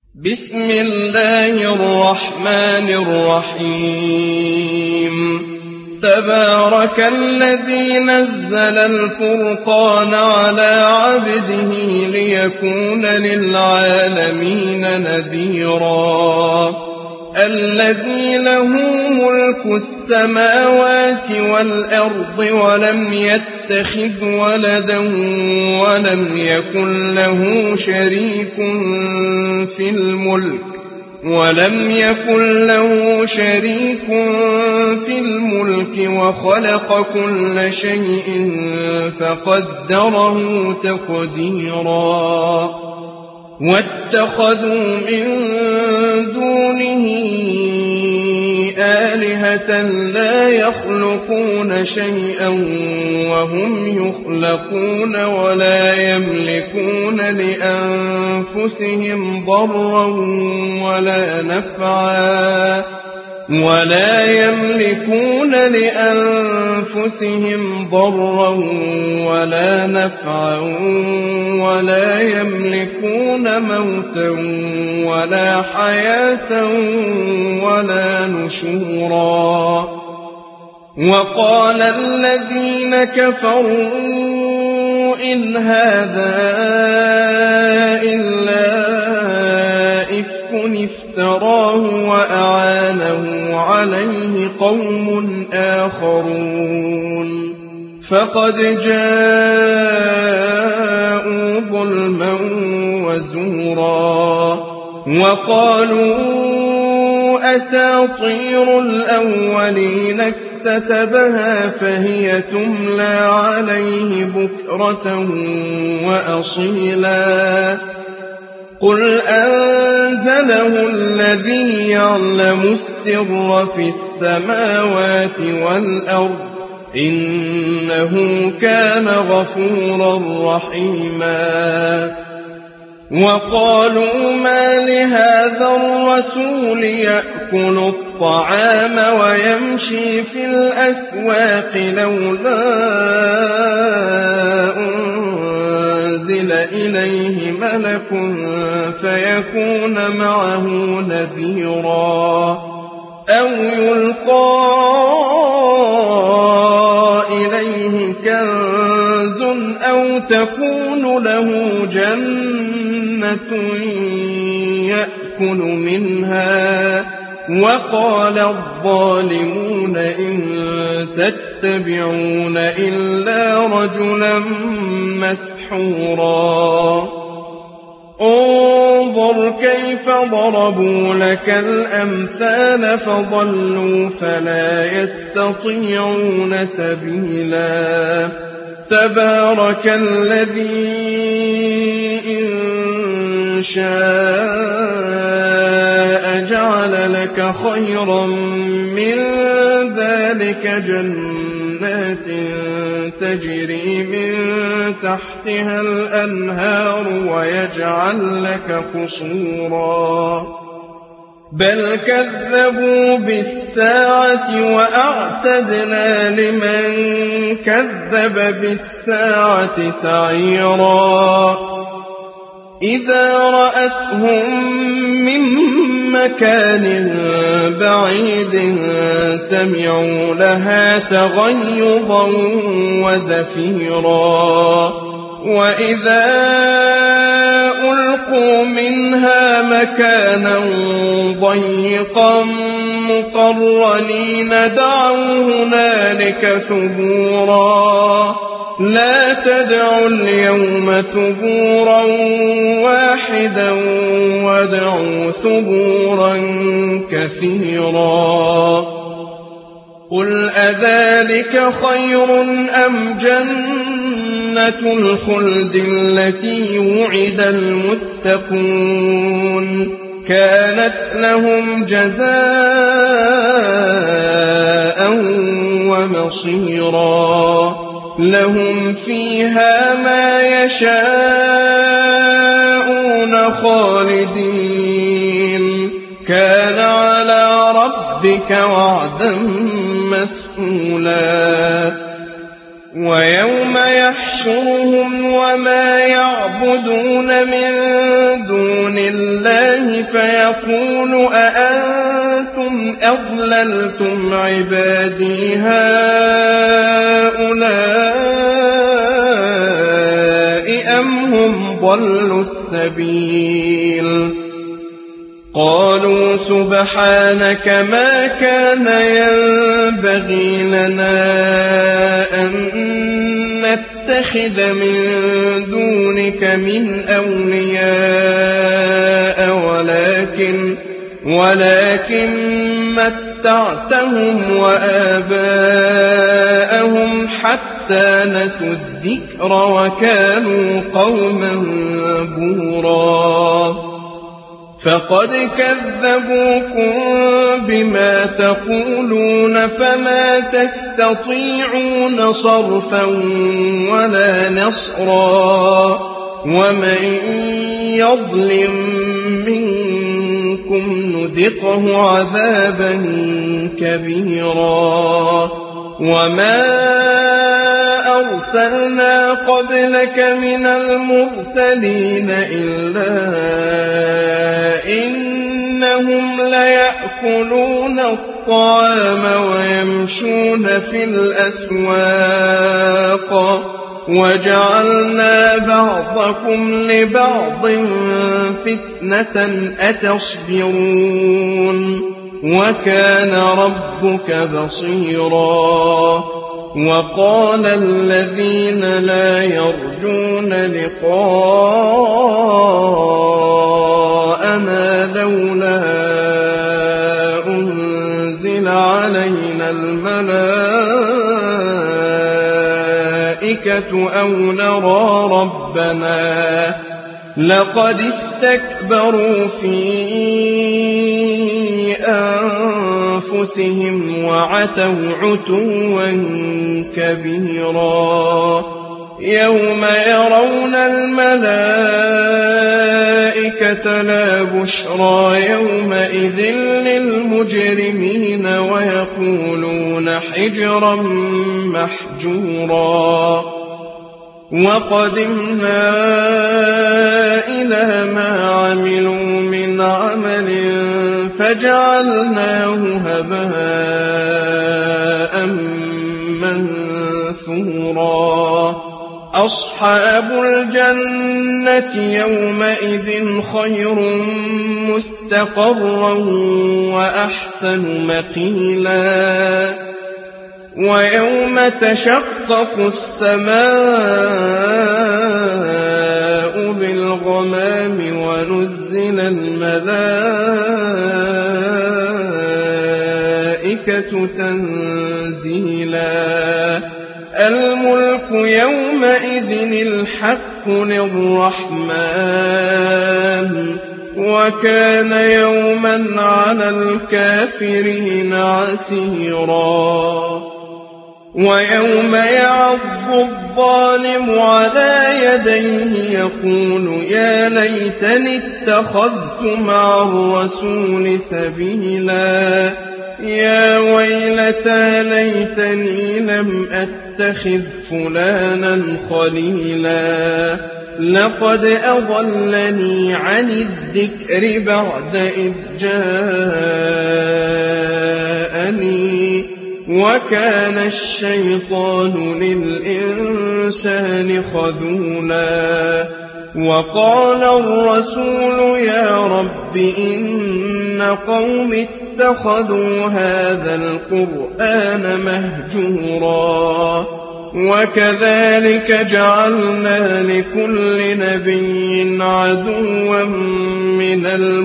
بسم الله الرحمن الرحيم تبارك الذي نزل الفرقان على عبده ليكون للعالمين نذيرا الذي له ملك السماوات والأرض ولم يتخذ ولدا ولم يكن له شريك في الملك وخلق كل شيء فقدره تقديرا واتخذوا من دونه آلهة لا يخلقون شيئا وهم يخلقون ولا يملكون لأنفسهم ضرا ولا نفعا ولا يملكون موتا ولا حياة ولا نشورا وقال الذين كفروا إن هذا إلا إفك افتراه وأعانه عليه قوم آخرون فقد جاءوا ظلما وزورا وقالوا أساطير الأولين اكتتبها فهي تملى عليه بكرة وأصيلا قل أنزله الذي يعلم السر في السماوات والأرض إنه كان غفورا رحيما وقالوا ما لهذا الرسول يأكل الطعام ويمشي في الأسواق لولا أنزل إليه ملك فيكون معه نذيرا أو يلقى إليه كنز أو تكون له جنة يأكل منها وقال الظالمون إن تتبعون إلا رجلا مسحورا انظر كيف ضربوا لك الأمثال فضلوا فلا يستطيعون سبيلا تبارك الذي إن شاء جعل لك خيرا من ذلك جنات تجري من تحتها الأنهار ويجعل لك قصورا بل كذبوا بالساعة وأعتدنا لمن كذب بالساعة سعيرا إذا رأتهم من مكان بعيد سمعوا لها تغيظا وزفيرا وإذا ألقوا منها مكانا ضيقا مقرنين دعوا هنالك ثبورا لا تدعوا اليوم ثبورا واحدا وادعوا ثبورا كثيرا قل أذلك خير أم جنة الخلد التي وعد المتقون كانت لهم جزاء ومصيرا لهم فيها ما يشاءون خالدين كان على ربك وعدا مسئولا ويوم يحشرهم وما يعبدون من دون الله فيقول أأنتم أضللتم عبادي هؤلاء أم هم ضلوا السبيل قالوا سبحانك ما كان ينبغي لنا أن نتخذ من دونك من أولياء ولكن متعتهم وآباءهم حتى نسوا الذكر وكانوا قوما بورا فقد كذبوكم بما تقولون فما تستطيعون صرفا ولا نصرا ومن يظلم منكم نذقه عذابا كبيرا وما أرسلنا قبلك من المرسلين إلا إنهم ليأكلون الطعام ويمشون في الأسواق وجعلنا بعضكم لبعض فتنة أتصبرون وكان ربك بصيرا وقال الذين لا يرجون لقاءنا لولا أنزل علينا الملائكة أو نرى ربنا لقد استكبروا في أنفسهم وعتوا عتوا كبيرا يوم يرون الملائكة لا بشرى يومئذ للمجرمين ويقولون حجرا محجورا وقدمنا إلى ما عملوا من عمل فجعلناه هباء منثورا أصحاب الجنة يومئذ خير مستقرا وأحسن مقيلا ويوم تشقق السماء بالغمام ونزل الملائكة تنزيلا الملك يومئذ الحق للرحمن وكان يوما على الكافرين عسيرا ويوم يعض الظالم على يديه يقول يا ليتني اتخذت مع الرسول سبيلا يا ويلتى ليتني لم أتخذ فلانا خليلا لقد أضلني عن الذكر بعد إذ جاءني وكان الشيطان للإنسان خذولا وقال الرسول يا رب إن قوم اتخذوا هذا القرآن مهجورا وكذلك جعلنا لكل نبي عدوا من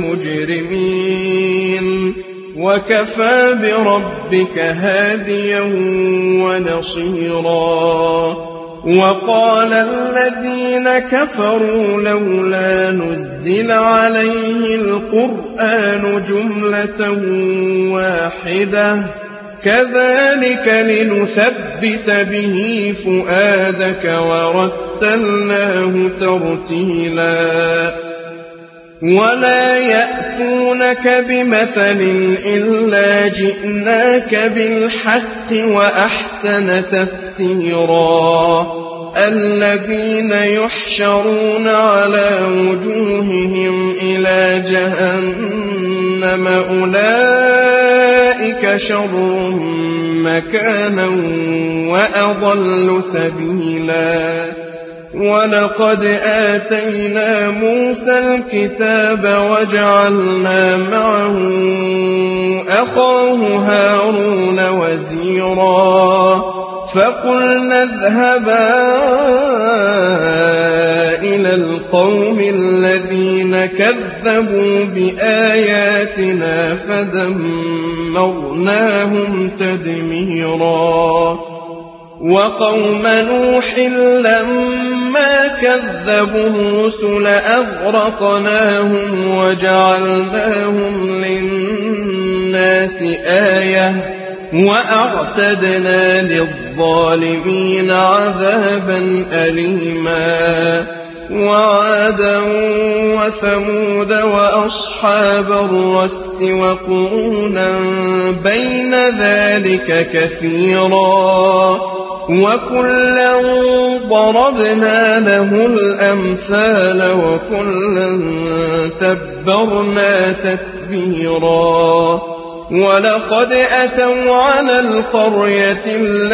المجرمين وكفى بربك هاديا ونصيرا وقال الذين كفروا لولا نزل عليه القرآن جملة واحدة كذلك لنثبت به فؤادك ورتلناه ترتيلا ولا يأتونك بمثل إلا جئناك بالحق وأحسن تفسيرا الذين يحشرون على وجوههم إلى جهنم أولئك شر مكانا وأضل سبيلا ولقد آتينا موسى الكتاب وجعلنا معه أخاه هارون وزيرا فقلنا اذهبا إلى القوم الذين كذبوا بآياتنا فدمرناهم تدميرا وقوم نوح لما كذبوا الرسل أغرقناهم وجعلناهم للناس آية وأعتدنا للظالمين عذابا أليما وعادا وثمود وأصحاب الرس وقرونا بين ذلك كثيرا وكلا ضربنا له الأمثال وكلا تبرنا تتبيرا ولقد أتوا على القرية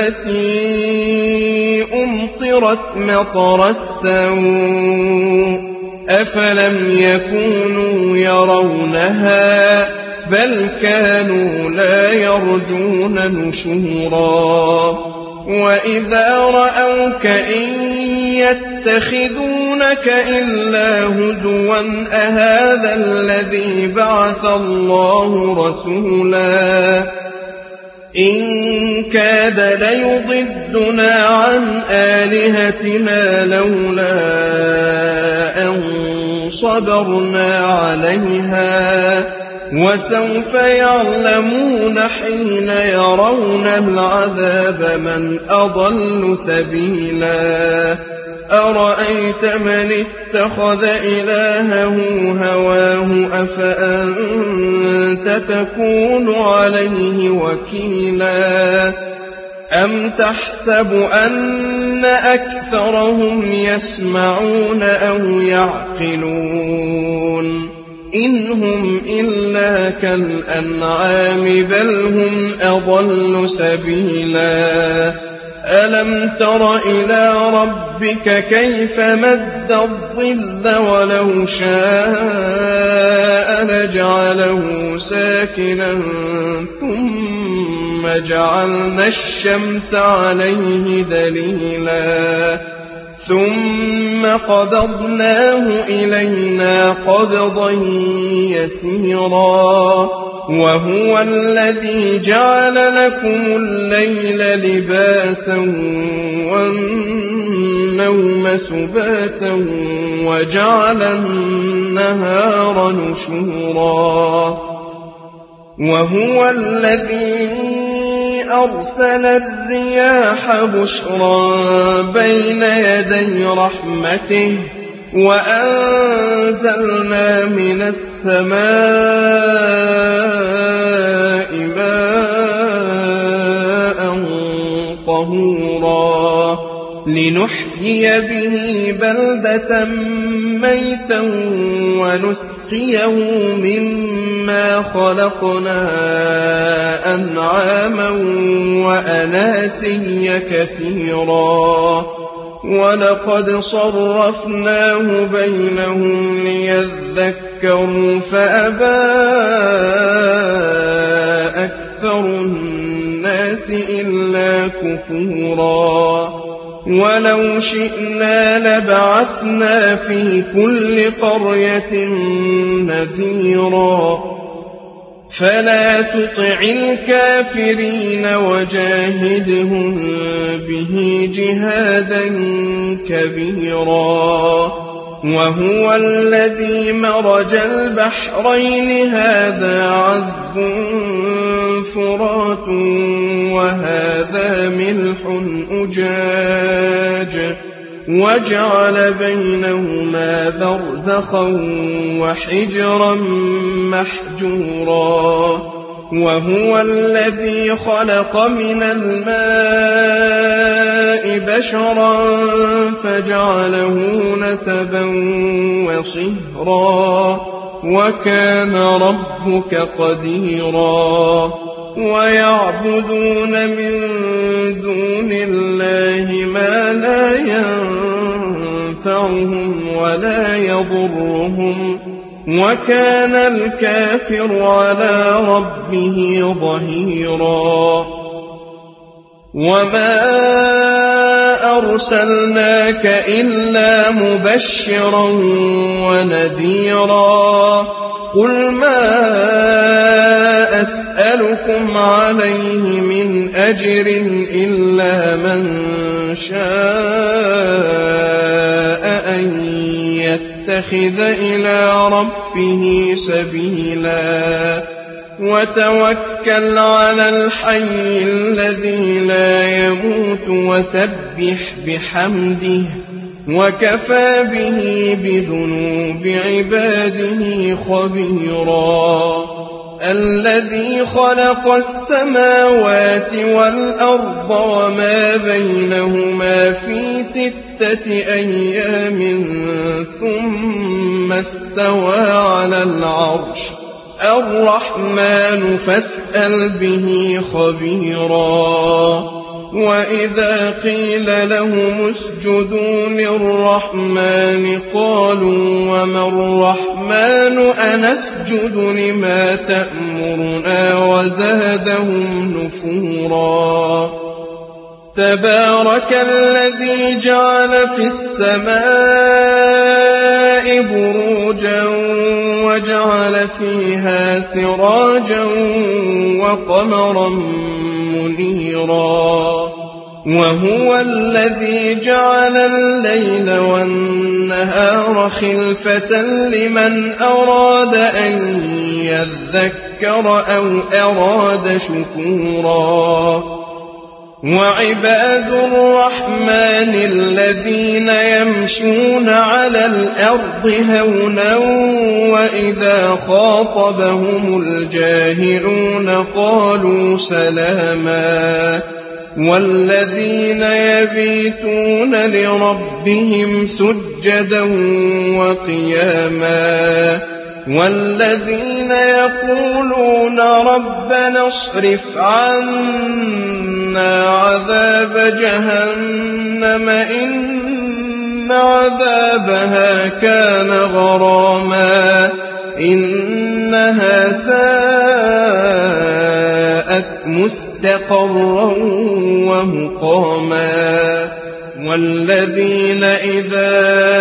التي أمطرت مطر السوء أفلم يكونوا يرونها بل كانوا لا يرجون نشورا وإذا رأوك إن يتخذونك إلا هزوا أهذا الذي بعث الله رسولا إن كاد ليضدنا عن آلهتنا لولا أن صبرنا عليها وسوف يعلمون حين يرون العذاب من أضل سبيلا أرأيت من اتخذ إلهه هواه أفأنت تكون عليه وكيلا أم تحسب أن أكثرهم يسمعون أو يعقلون إن هم إلا كالأنعام بل هم أضل سبيلا ألم تر إلى ربك كيف مد الظل ولو شاء لجعله ساكنا ثم جعلنا الشمس عليه دليلا ثم قبضناه إلينا قبضا يسيرا وهو الذي جعل لكم الليل لباسا والنوم سباتا وجعل النهار نشورا وهو الذي أرسل الرياح بشرا بين يدي رحمته وأنزلنا من السماء ماء طهورا لنحيي به بلدة ميتا ونسقيه مما خلقنا أنعاما وأناسيا كثيرا ولقد صرفناه بينهم ليذكروا فأبى أكثر الناس إلا كفورا ولو شئنا لبعثنا في كل قرية نذيرا فلا تطع الكافرين وجاهدهم به جهادا كبيرا وهو الذي مرج البحرين هذا عذب فرات وهذا ملح أجاج وجعل بينهما برزخا وحجرا محجورا وهو الذي خلق من الماء بشرا فجعله نسبا وصهرا وكان ربك قديرا ويعبدون من دون الله ما لا ينفعهم ولا يضرهم وكان الكافر على ربه ظهيرا وما أرسلناك إلا مبشرا ونذيرا قل ما أسألكم عليه من أجر إلا من شاء أن يتخذ إلى ربه سبيلا وتوكل على الحي الذي لا يموت وسبح بحمده وكفى به بذنوب عباده خبيرا الذي خلق السماوات والأرض وما بينهما في 6 أيام ثم استوى على العرش الرحمن فاسأل به خبيرا وإذا قيل لهم اسجدوا للرحمن قالوا وما الرحمن أنسجد لما تأمرنا وزادهم نفورا تبارك الذي جعل في السماء بروجا وجعل فيها سراجا وقمرا منيرا وهو الذي جعل الليل والنهار خلفة لمن أراد أن يذكر أو أراد شكورا وعباد الرحمن الذين يمشون على الأرض هونا وإذا خاطبهم الجاهلون قالوا سلاما والذين يبيتون لربهم سجدا وقياما والذين يقولون ربنا اصرف عنا عذاب جهنم إن عذابها كان غراما إنها ساءت مستقرا ومقاما والذين إذا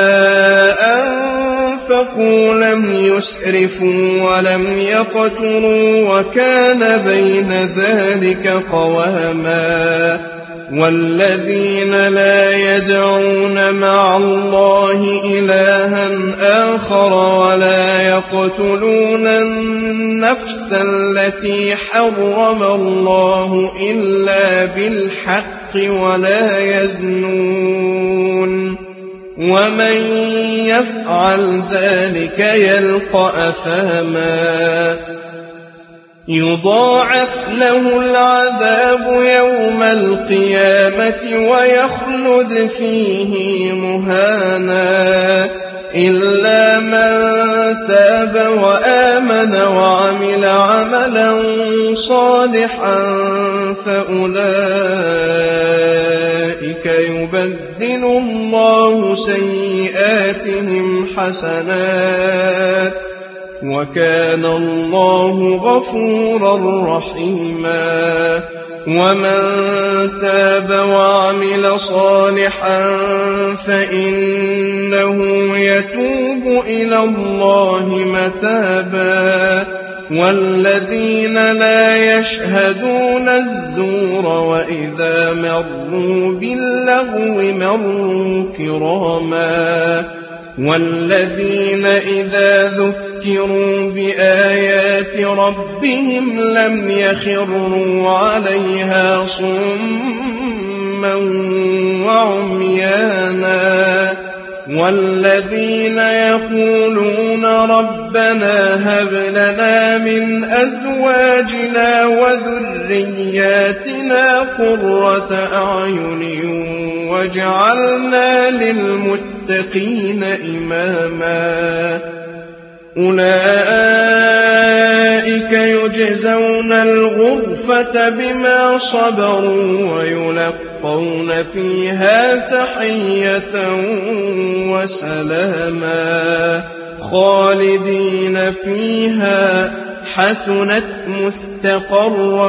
أنفقوا لم يسرفوا ولم يقتروا وكان بين ذلك قواما والذين لا يدعون مع الله إلها آخر ولا يقتلون النفس التي حرم الله إلا بالحق ولا يزنون ومن يفعل ذلك يلقى أثاما يضاعف له العذاب يوم القيامة ويخلد فيه مهانا إلا من تاب وآمن وعمل عملا صالحا فأولئك يبدل الله سيئاتهم حسنات وكان الله غفورا رحيما ومن تاب وعمل صالحا فإنه يتوب إلى الله متابا والذين لا يشهدون الزور وإذا مروا باللغو مروا كراما والذين إذا ذكروا بآيات ربهم لم يخروا عليها صما صُمًّا وَعُمْيَانًا والذين يقولون ربنا هب لنا من أزواجنا وذرياتنا قرة أعين واجعلنا للمتقين إماما أولئك يجزون الغرفة بما صبروا ويلقون فيها تحية وسلاما خالدين فيها حسنت مستقرا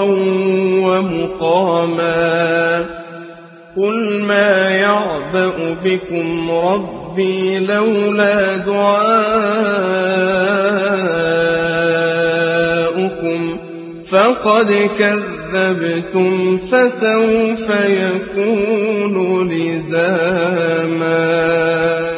ومقاما قل ما يعبأ بكم ربي لولا دعاؤكم فقد كذبتم فسوف يكون لزاما